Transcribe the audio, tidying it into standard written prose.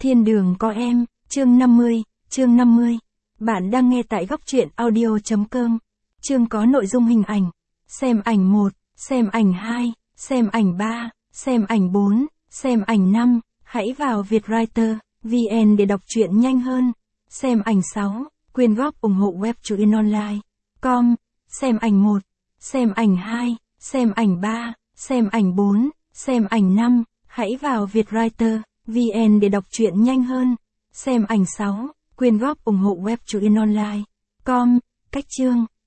Thiên đường có em, chương 50. Bạn đang nghe tại góc truyện audio.com. Chương có nội dung hình ảnh. Xem ảnh 1, xem ảnh 2, xem ảnh 3, xem ảnh 4, xem ảnh 5. Hãy vào Vietwriter VN để đọc truyện nhanh hơn. Xem ảnh 6, quyên góp ủng hộ webtruyện.online.com. Xem ảnh 1, xem ảnh 2, xem ảnh 3, xem ảnh 4, xem ảnh 5. Hãy vào Vietwriter VN để đọc truyện nhanh hơn. Xem ảnh 6, quyên góp ủng hộ webtruyện.online.com. Cách chương.